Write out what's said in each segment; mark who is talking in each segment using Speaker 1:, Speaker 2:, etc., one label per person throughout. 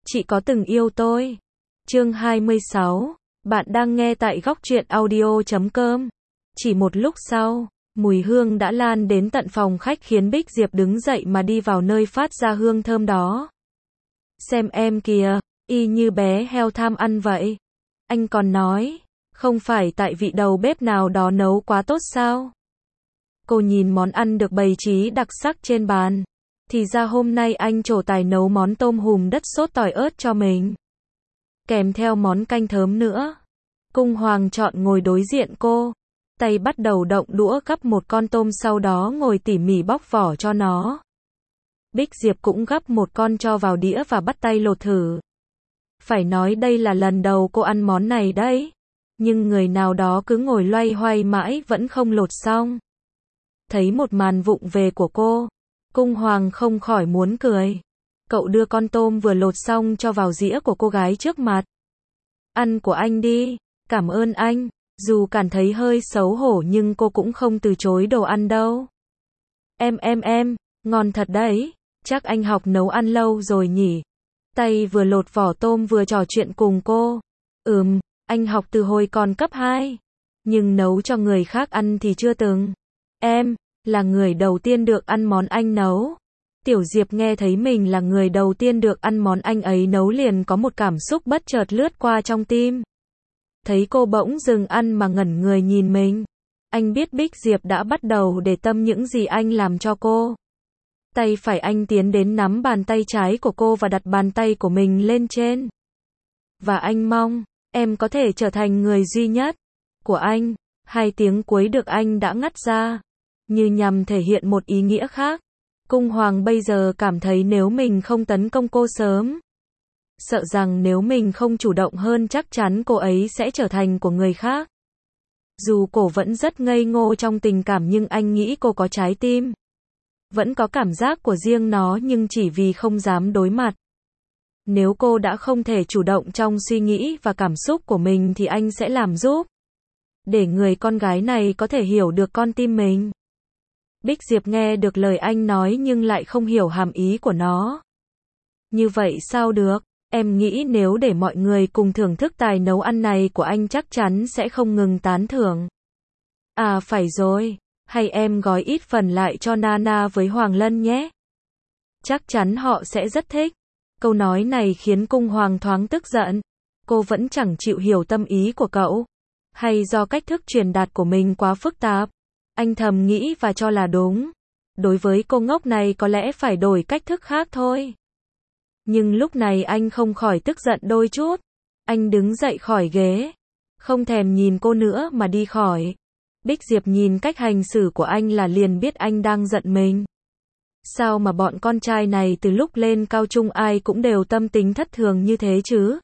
Speaker 1: Chị có từng yêu tôi? Chương 26. Bạn đang nghe tại góc truyện audio.com. Chỉ một lúc sau, mùi hương đã lan đến tận phòng khách khiến Bích Diệp đứng dậy mà đi vào nơi phát ra hương thơm đó. Xem em kìa, y như bé heo tham ăn vậy. Anh còn nói, không phải tại vị đầu bếp nào đó nấu quá tốt sao? Cô nhìn món ăn được bày trí đặc sắc trên bàn. Thì ra hôm nay anh trổ tài nấu món tôm hùm đất sốt tỏi ớt cho mình. Kèm theo món canh thớm nữa. Cung Hoàng chọn ngồi đối diện cô. Tay bắt đầu động đũa gắp một con tôm, sau đó ngồi tỉ mỉ bóc vỏ cho nó. Bích Diệp cũng gắp một con cho vào đĩa và bắt tay lột thử. Phải nói đây là lần đầu cô ăn món này đấy. Nhưng người nào đó cứ ngồi loay hoay mãi vẫn không lột xong. Thấy một màn vụng về của cô, Cung Hoàng không khỏi muốn cười. Cậu đưa con tôm vừa lột xong cho vào dĩa của cô gái trước mặt. Ăn của anh đi, cảm ơn anh. Dù cảm thấy hơi xấu hổ nhưng cô cũng không từ chối đồ ăn đâu. Em, ngon thật đấy. Chắc anh học nấu ăn lâu rồi nhỉ? Tay vừa lột vỏ tôm vừa trò chuyện cùng cô. Anh học từ hồi còn cấp 2. Nhưng nấu cho người khác ăn thì chưa từng. Em là người đầu tiên được ăn món anh nấu. Tiểu Diệp nghe thấy mình là người đầu tiên được ăn món anh ấy nấu liền có một cảm xúc bất chợt lướt qua trong tim. Thấy cô bỗng dừng ăn mà ngẩn người nhìn mình. Anh biết Bích Diệp đã bắt đầu để tâm những gì anh làm cho cô. Tay phải anh tiến đến nắm bàn tay trái của cô và đặt bàn tay của mình lên trên. Và anh mong, em có thể trở thành người duy nhất của anh. 2 tiếng cuối được anh đã ngắt ra. Như nhằm thể hiện một ý nghĩa khác. Cung Hoàng bây giờ cảm thấy nếu mình không tấn công cô sớm, sợ rằng nếu mình không chủ động hơn chắc chắn cô ấy sẽ trở thành của người khác. Dù cô vẫn rất ngây ngô trong tình cảm nhưng anh nghĩ cô có trái tim. Vẫn có cảm giác của riêng nó nhưng chỉ vì không dám đối mặt. Nếu cô đã không thể chủ động trong suy nghĩ và cảm xúc của mình thì anh sẽ làm giúp. Để người con gái này có thể hiểu được con tim mình. Bích Diệp nghe được lời anh nói nhưng lại không hiểu hàm ý của nó. Như vậy sao được? Em nghĩ nếu để mọi người cùng thưởng thức tài nấu ăn này của anh chắc chắn sẽ không ngừng tán thưởng. À phải rồi, hay em gói ít phần lại cho Nana với Hoàng Lân nhé. Chắc chắn họ sẽ rất thích. Câu nói này khiến Cung Hoàng thoáng tức giận. Cô vẫn chẳng chịu hiểu tâm ý của cậu. Hay do cách thức truyền đạt của mình quá phức tạp. Anh thầm nghĩ và cho là đúng. Đối với cô ngốc này có lẽ phải đổi cách thức khác thôi. Nhưng lúc này anh không khỏi tức giận đôi chút. Anh đứng dậy khỏi ghế. Không thèm nhìn cô nữa mà đi khỏi. Bích Diệp nhìn cách hành xử của anh là liền biết anh đang giận mình. Sao mà bọn con trai này từ lúc lên cao trung ai cũng đều tâm tính thất thường như thế chứ?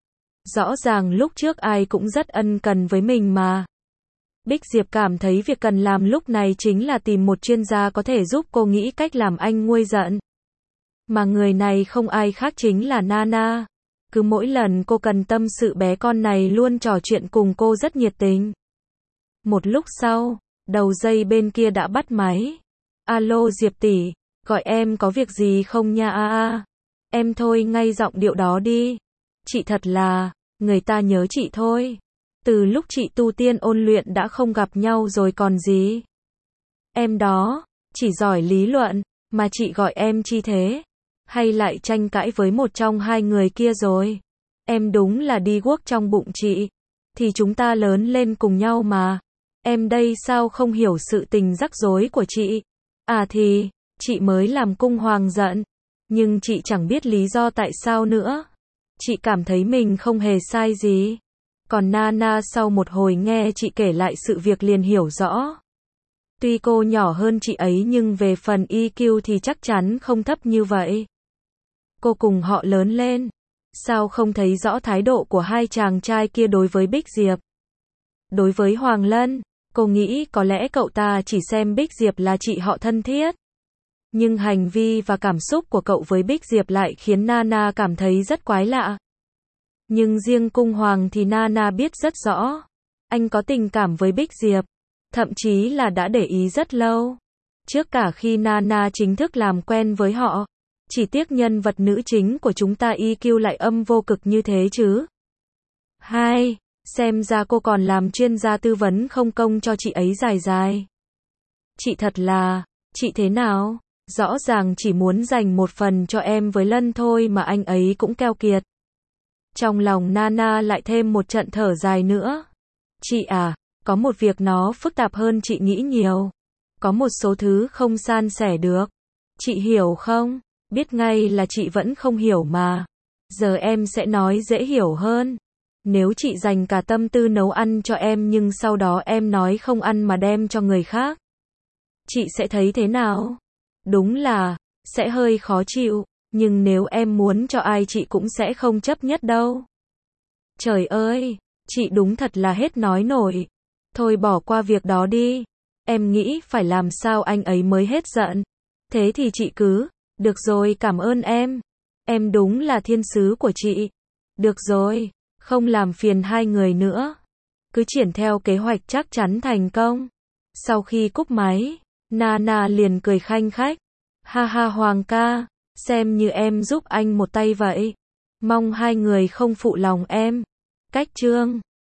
Speaker 1: Rõ ràng lúc trước ai cũng rất ân cần với mình mà. Bích Diệp cảm thấy việc cần làm lúc này chính là tìm một chuyên gia có thể giúp cô nghĩ cách làm anh nguôi giận. Mà người này không ai khác chính là Nana. Cứ mỗi lần cô cần tâm sự bé con này luôn trò chuyện cùng cô rất nhiệt tình. Một lúc sau, đầu dây bên kia đã bắt máy. Alo Diệp tỷ, gọi em có việc gì không nha? Em thôi ngay giọng điệu đó đi. Chị thật là, người ta nhớ chị thôi. Từ lúc chị tu tiên ôn luyện đã không gặp nhau rồi còn gì. Em đó, chỉ giỏi lý luận, mà chị gọi em chi thế? Hay lại tranh cãi với một trong 2 người kia rồi? Em đúng là đi guốc trong bụng chị. Thì chúng ta lớn lên cùng nhau mà. Em đây sao không hiểu sự tình rắc rối của chị? À thì, chị mới làm Cung Hoàng giận. Nhưng chị chẳng biết lý do tại sao nữa. Chị cảm thấy mình không hề sai gì. Còn Nana sau một hồi nghe chị kể lại sự việc liền hiểu rõ. Tuy cô nhỏ hơn chị ấy nhưng về phần EQ thì chắc chắn không thấp như vậy. Cô cùng họ lớn lên. Sao không thấy rõ thái độ của 2 chàng trai kia đối với Bích Diệp? Đối với Hoàng Lân, cô nghĩ có lẽ cậu ta chỉ xem Bích Diệp là chị họ thân thiết. Nhưng hành vi và cảm xúc của cậu với Bích Diệp lại khiến Nana cảm thấy rất quái lạ. Nhưng riêng Cung Hoàng thì Nana biết rất rõ. Anh có tình cảm với Bích Diệp. Thậm chí là đã để ý rất lâu. Trước cả khi Nana chính thức làm quen với họ. Chỉ tiếc nhân vật nữ chính của chúng ta EQ lại âm vô cực như thế chứ. 2. Xem ra cô còn làm chuyên gia tư vấn không công cho chị ấy dài dài. Chị thật là, chị thế nào? Rõ ràng chỉ muốn dành một phần cho em với Lân thôi mà anh ấy cũng keo kiệt. Trong lòng Nana lại thêm một trận thở dài nữa. Chị à, có một việc nó phức tạp hơn chị nghĩ nhiều. Có một số thứ không san sẻ được. Chị hiểu không? Biết ngay là chị vẫn không hiểu mà. Giờ em sẽ nói dễ hiểu hơn. Nếu chị dành cả tâm tư nấu ăn cho em nhưng sau đó em nói không ăn mà đem cho người khác, chị sẽ thấy thế nào? Đúng là, sẽ hơi khó chịu, nhưng nếu em muốn cho ai chị cũng sẽ không chấp nhất đâu. Trời ơi, chị đúng thật là hết nói nổi. Thôi bỏ qua việc đó đi. Em nghĩ phải làm sao anh ấy mới hết giận. Thế thì chị cứ, được rồi cảm ơn em. Em đúng là thiên sứ của chị. Được rồi, không làm phiền hai người nữa. Cứ triển theo kế hoạch chắc chắn thành công. Sau khi cúp máy, Nana liền cười khanh khách. Ha ha Hoàng ca, xem như em giúp anh một tay vậy. Mong hai người không phụ lòng em. Cách chương